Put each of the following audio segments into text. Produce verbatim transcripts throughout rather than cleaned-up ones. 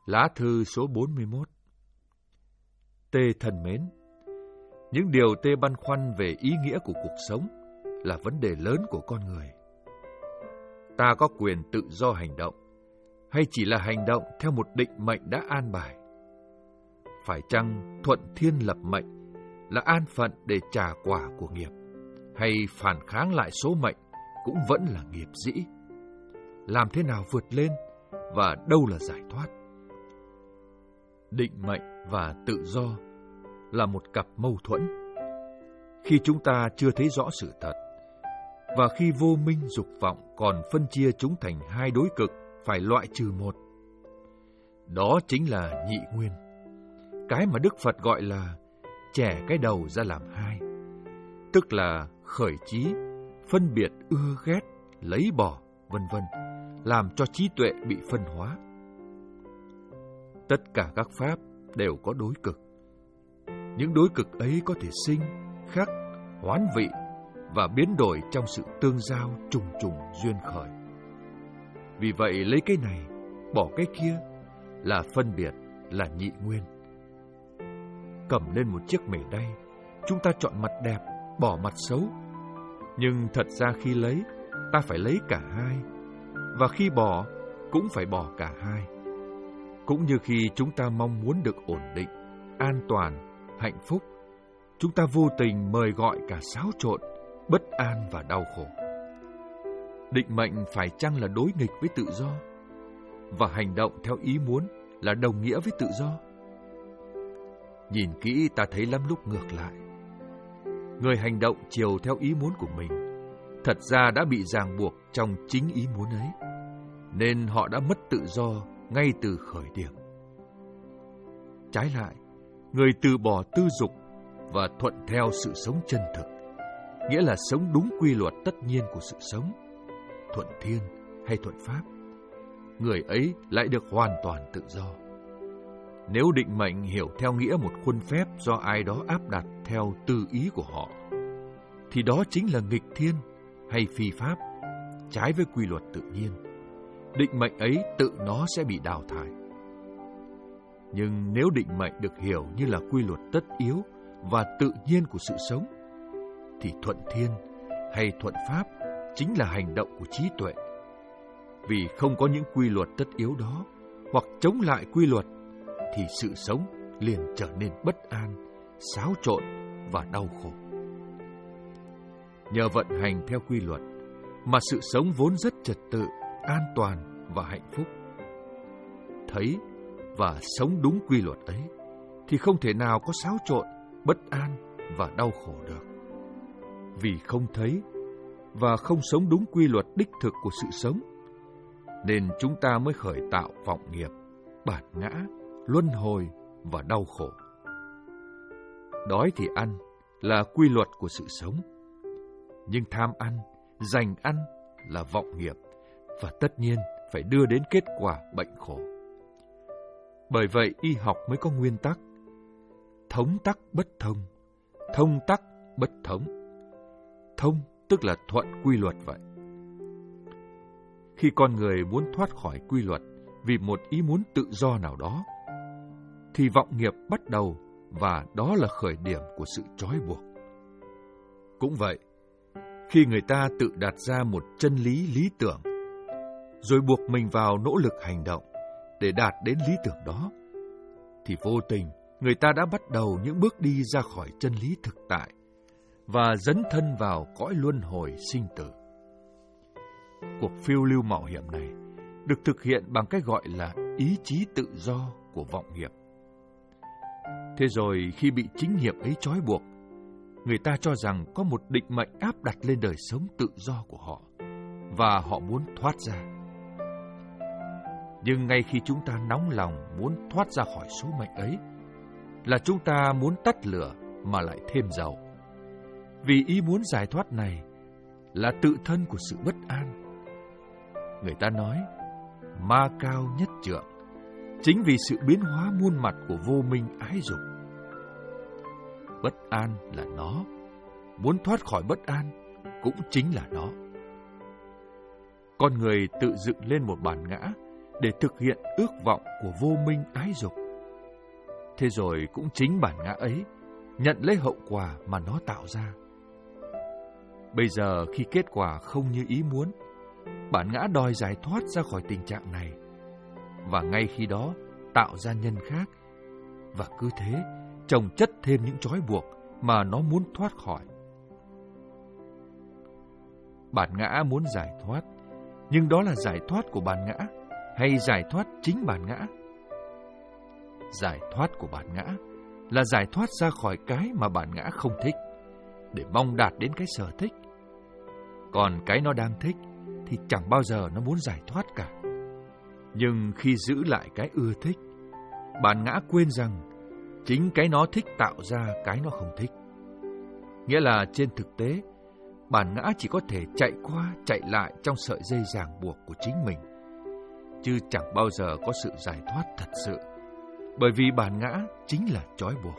Lá thư số bốn mươi mốt. Tê thân mến, những điều Tê băn khoăn về ý nghĩa của cuộc sống là vấn đề lớn của con người. Ta có quyền tự do hành động, hay chỉ là hành động theo một định mệnh đã an bài? Phải chăng thuận thiên lập mệnh là an phận để trả quả của nghiệp, hay phản kháng lại số mệnh cũng vẫn là nghiệp dĩ? Làm thế nào vượt lên, và đâu là giải thoát? Định mệnh và tự do là một cặp mâu thuẫn. Khi chúng ta chưa thấy rõ sự thật, và khi vô minh dục vọng còn phân chia chúng thành hai đối cực phải loại trừ một, đó chính là nhị nguyên, cái mà Đức Phật gọi là chẻ cái đầu ra làm hai, tức là khởi chí, phân biệt ưa ghét, lấy bỏ, vân vân, làm cho trí tuệ bị phân hóa. Tất cả các pháp đều có đối cực. Những đối cực ấy có thể sinh, khắc, hoán vị và biến đổi trong sự tương giao trùng trùng duyên khởi. Vì vậy lấy cái này, bỏ cái kia là phân biệt, là nhị nguyên. Cầm lên một chiếc mề đay, chúng ta chọn mặt đẹp, bỏ mặt xấu. Nhưng thật ra khi lấy, ta phải lấy cả hai, và khi bỏ, cũng phải bỏ cả hai. Cũng như khi chúng ta mong muốn được ổn định, an toàn, hạnh phúc, chúng ta vô tình mời gọi cả xáo trộn, bất an và đau khổ. Định mệnh phải chăng là đối nghịch với tự do? Và hành động theo ý muốn là đồng nghĩa với tự do? Nhìn kỹ ta thấy lắm lúc ngược lại. Người hành động chiều theo ý muốn của mình, thật ra đã bị ràng buộc trong chính ý muốn ấy, nên họ đã mất tự do ngay từ khởi điểm. Trái lại, người từ bỏ tư dục và thuận theo sự sống chân thực, nghĩa là sống đúng quy luật tất nhiên của sự sống, thuận thiên hay thuận pháp, người ấy lại được hoàn toàn tự do. Nếu định mệnh hiểu theo nghĩa một khuôn phép do ai đó áp đặt theo tư ý của họ, thì đó chính là nghịch thiên hay phi pháp, trái với quy luật tự nhiên. Định mệnh ấy tự nó sẽ bị đào thải. Nhưng nếu định mệnh được hiểu như là quy luật tất yếu và tự nhiên của sự sống, thì thuận thiên hay thuận pháp chính là hành động của trí tuệ. Vì không có những quy luật tất yếu đó, hoặc chống lại quy luật, thì sự sống liền trở nên bất an, xáo trộn và đau khổ. Nhờ vận hành theo quy luật mà sự sống vốn rất trật tự, an toàn và hạnh phúc. Thấy và sống đúng quy luật ấy thì không thể nào có xáo trộn, bất an và đau khổ được. Vì không thấy và không sống đúng quy luật đích thực của sự sống, nên chúng ta mới khởi tạo vọng nghiệp, bản ngã, luân hồi và đau khổ. Đói thì ăn là quy luật của sự sống, nhưng tham ăn, giành ăn là vọng nghiệp, và tất nhiên phải đưa đến kết quả bệnh khổ. Bởi vậy y học mới có nguyên tắc: thống tắc bất thông, thông tắc bất thống. Thông tức là thuận quy luật vậy. Khi con người muốn thoát khỏi quy luật vì một ý muốn tự do nào đó, thì vọng nghiệp bắt đầu, và đó là khởi điểm của sự trói buộc. Cũng vậy, khi người ta tự đặt ra một chân lý lý tưởng, rồi buộc mình vào nỗ lực hành động để đạt đến lý tưởng đó, thì vô tình người ta đã bắt đầu những bước đi ra khỏi chân lý thực tại và dấn thân vào cõi luân hồi sinh tử. Cuộc phiêu lưu mạo hiểm này được thực hiện bằng cách gọi là ý chí tự do của vọng nghiệp. Thế rồi khi bị chính nghiệp ấy trói buộc, người ta cho rằng có một định mệnh áp đặt lên đời sống tự do của họ, và họ muốn thoát ra. Nhưng ngay khi chúng ta nóng lòng muốn thoát ra khỏi số mệnh ấy, là chúng ta muốn tắt lửa mà lại thêm dầu. Vì ý muốn giải thoát này là tự thân của sự bất an. Người ta nói, ma cao nhất trượng, chính vì sự biến hóa muôn mặt của vô minh ái dục. Bất an là nó, muốn thoát khỏi bất an cũng chính là nó. Con người tự dựng lên một bản ngã để thực hiện ước vọng của vô minh ái dục. Thế rồi cũng chính bản ngã ấy nhận lấy hậu quả mà nó tạo ra. Bây giờ khi kết quả không như ý muốn, bản ngã đòi giải thoát ra khỏi tình trạng này, và ngay khi đó tạo ra nhân khác, và cứ thế chồng chất thêm những trói buộc mà nó muốn thoát khỏi. Bản ngã muốn giải thoát, nhưng đó là giải thoát của bản ngã hay giải thoát chính bản ngã? Giải thoát của bản ngã là giải thoát ra khỏi cái mà bản ngã không thích, để mong đạt đến cái sở thích. Còn cái nó đang thích thì chẳng bao giờ nó muốn giải thoát cả. Nhưng khi giữ lại cái ưa thích, bản ngã quên rằng chính cái nó thích tạo ra cái nó không thích. Nghĩa là trên thực tế, bản ngã chỉ có thể chạy qua chạy lại trong sợi dây ràng buộc của chính mình, chứ chẳng bao giờ có sự giải thoát thật sự, bởi vì bản ngã chính là trói buộc.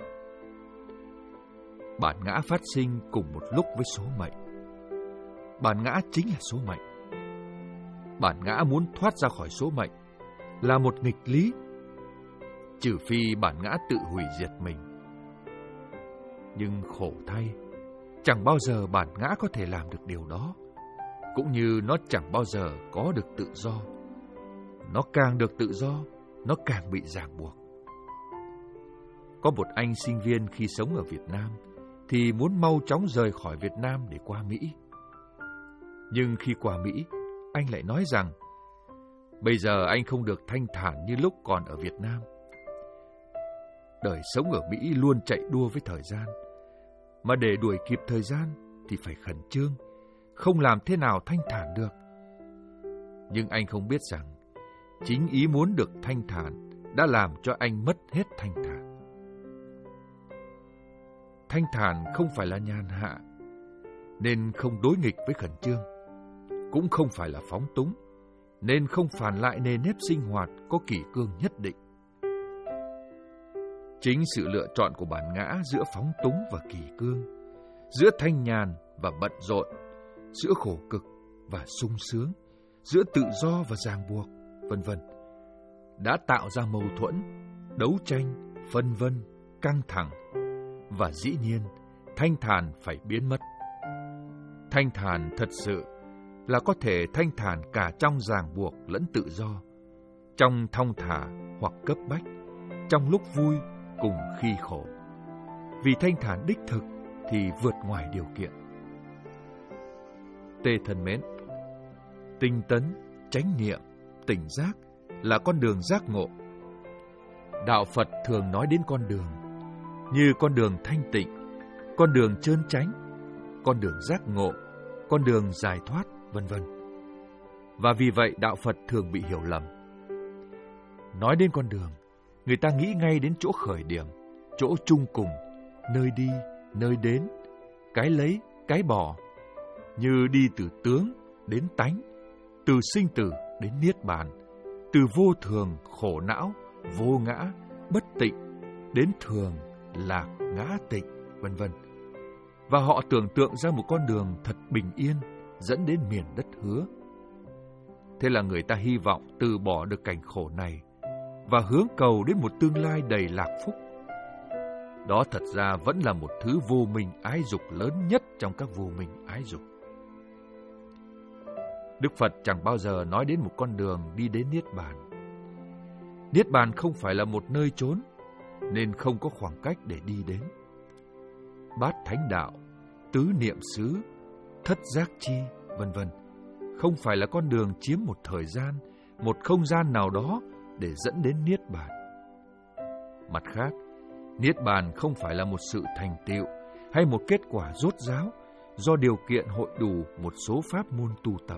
Bản ngã phát sinh cùng một lúc với số mệnh. Bản ngã chính là số mệnh. Bản ngã muốn thoát ra khỏi số mệnh là một nghịch lý, trừ phi bản ngã tự hủy diệt mình. Nhưng khổ thay, chẳng bao giờ bản ngã có thể làm được điều đó, cũng như nó chẳng bao giờ có được tự do. Nó càng được tự do, nó càng bị ràng buộc. Có một anh sinh viên khi sống ở Việt Nam thì muốn mau chóng rời khỏi Việt Nam để qua Mỹ. Nhưng khi qua Mỹ, anh lại nói rằng bây giờ anh không được thanh thản như lúc còn ở Việt Nam. Đời sống ở Mỹ luôn chạy đua với thời gian, mà để đuổi kịp thời gian thì phải khẩn trương, không làm thế nào thanh thản được. Nhưng anh không biết rằng chính ý muốn được thanh thản đã làm cho anh mất hết thanh thản. Thanh thản không phải là nhàn hạ, nên không đối nghịch với khẩn trương, cũng không phải là phóng túng, nên không phản lại nền nếp sinh hoạt có kỷ cương nhất định. Chính sự lựa chọn của bản ngã giữa phóng túng và kỷ cương, giữa thanh nhàn và bận rộn, giữa khổ cực và sung sướng, giữa tự do và ràng buộc, vân vân, đã tạo ra mâu thuẫn, đấu tranh, phân vân, căng thẳng, và dĩ nhiên thanh thản phải biến mất. Thanh thản thật sự là có thể thanh thản cả trong ràng buộc lẫn tự do, trong thong thả hoặc cấp bách, trong lúc vui cùng khi khổ. Vì thanh thản đích thực thì vượt ngoài điều kiện. Tê thân mến, tinh tấn, chánh niệm, tỉnh giác là con đường giác ngộ. Đạo Phật thường nói đến con đường như con đường thanh tịnh, con đường trơn chánh, con đường giác ngộ, con đường giải thoát, vân vân. Và vì vậy đạo Phật thường bị hiểu lầm. Nói đến con đường, người ta nghĩ ngay đến chỗ khởi điểm, chỗ chung cùng, nơi đi, nơi đến, cái lấy, cái bỏ, như đi từ tướng đến tánh, từ sinh tử đến niết bàn, từ vô thường, khổ não, vô ngã, bất tịnh đến thường, lạc, ngã tịnh, vân vân. Và họ tưởng tượng ra một con đường thật bình yên dẫn đến miền đất hứa. Thế là người ta hy vọng từ bỏ được cảnh khổ này và hướng cầu đến một tương lai đầy lạc phúc. Đó thật ra vẫn là một thứ vô minh ái dục lớn nhất trong các vô minh ái dục. Đức Phật chẳng bao giờ nói đến một con đường đi đến Niết Bàn. Niết Bàn không phải là một nơi chốn, nên không có khoảng cách để đi đến. Bát thánh đạo, tứ niệm xứ, thất giác chi, vân vân, không phải là con đường chiếm một thời gian, một không gian nào đó để dẫn đến Niết Bàn. Mặt khác, Niết Bàn không phải là một sự thành tựu hay một kết quả rốt ráo do điều kiện hội đủ một số pháp môn tu tập.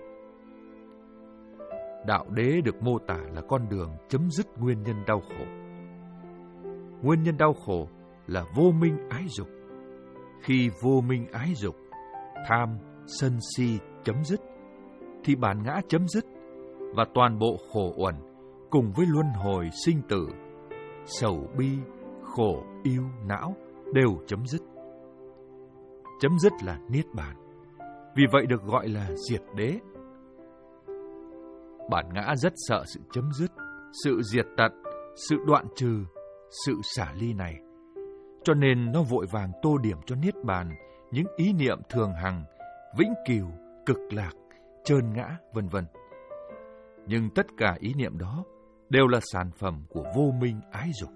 Đạo đế được mô tả là con đường chấm dứt nguyên nhân đau khổ. Nguyên nhân đau khổ là vô minh ái dục. Khi vô minh ái dục, tham, sân si chấm dứt, thì bản ngã chấm dứt, và toàn bộ khổ uẩn cùng với luân hồi sinh tử, sầu bi, khổ yêu não đều chấm dứt. Chấm dứt là Niết Bàn, vì vậy được gọi là diệt đế. Bản ngã rất sợ sự chấm dứt, sự diệt tận, sự đoạn trừ, sự xả ly này. Cho nên nó vội vàng tô điểm cho niết bàn những ý niệm thường hằng, vĩnh cửu, cực lạc, trơn ngã, vân vân. Nhưng tất cả ý niệm đó đều là sản phẩm của vô minh ái dục.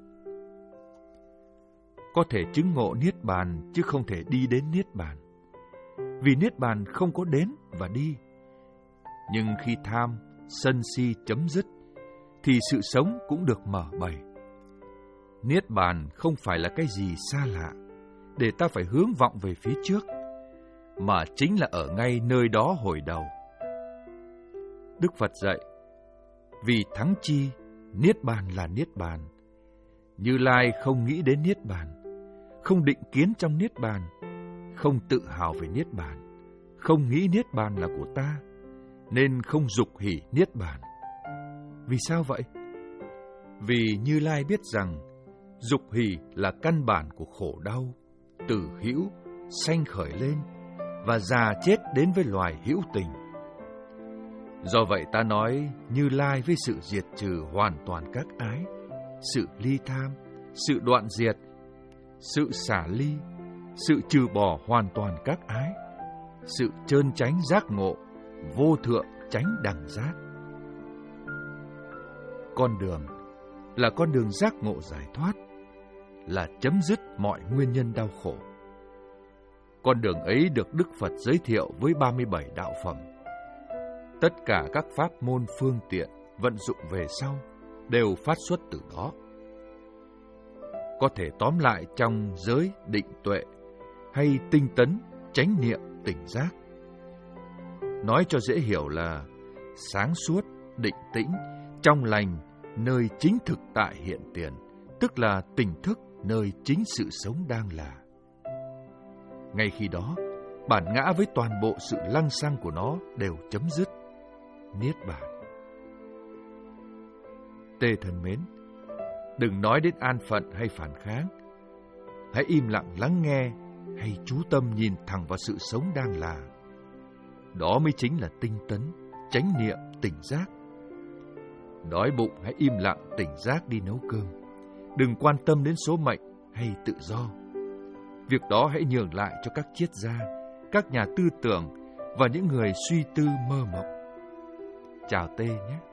Có thể chứng ngộ niết bàn chứ không thể đi đến niết bàn. Vì niết bàn không có đến và đi. Nhưng khi tham, sân si chấm dứt, thì sự sống cũng được mở bày. Niết bàn không phải là cái gì xa lạ, để ta phải hướng vọng về phía trước, mà chính là ở ngay nơi đó hồi đầu. Đức Phật dạy, vì thắng chi, niết bàn là niết bàn. Như Lai không nghĩ đến niết bàn, không định kiến trong niết bàn, không tự hào về niết bàn, không nghĩ niết bàn là của ta, nên không dục hỷ niết bàn. Vì sao vậy? Vì Như Lai biết rằng dục hỷ là căn bản của khổ đau, tử hữu, sanh khởi lên và già chết đến với loài hữu tình. Do vậy ta nói Như Lai với sự diệt trừ hoàn toàn các ái, sự ly tham, sự đoạn diệt, sự xả ly, sự trừ bỏ hoàn toàn các ái, sự trơn chánh giác ngộ, vô thượng chánh đẳng giác. Con đường là con đường giác ngộ giải thoát, là chấm dứt mọi nguyên nhân đau khổ. Con đường ấy được Đức Phật giới thiệu với ba mươi bảy đạo phẩm. Tất cả các pháp môn phương tiện vận dụng về sau đều phát xuất từ đó. Có thể tóm lại trong giới định tuệ hay tinh tấn chánh niệm tỉnh giác. Nói cho dễ hiểu là sáng suốt, định tĩnh, trong lành, nơi chính thực tại hiện tiền, tức là tỉnh thức nơi chính sự sống đang là. Ngay khi đó, bản ngã với toàn bộ sự lăng xăng của nó đều chấm dứt, niết bàn. Tê thân mến, đừng nói đến an phận hay phản kháng. Hãy im lặng lắng nghe hay chú tâm nhìn thẳng vào sự sống đang là. Đó mới chính là tinh tấn, chánh niệm, tỉnh giác. Đói bụng hãy im lặng tỉnh giác đi nấu cơm. Đừng quan tâm đến số mệnh hay tự do. Việc đó hãy nhường lại cho các triết gia, các nhà tư tưởng và những người suy tư mơ mộng. Chào Tê nhé!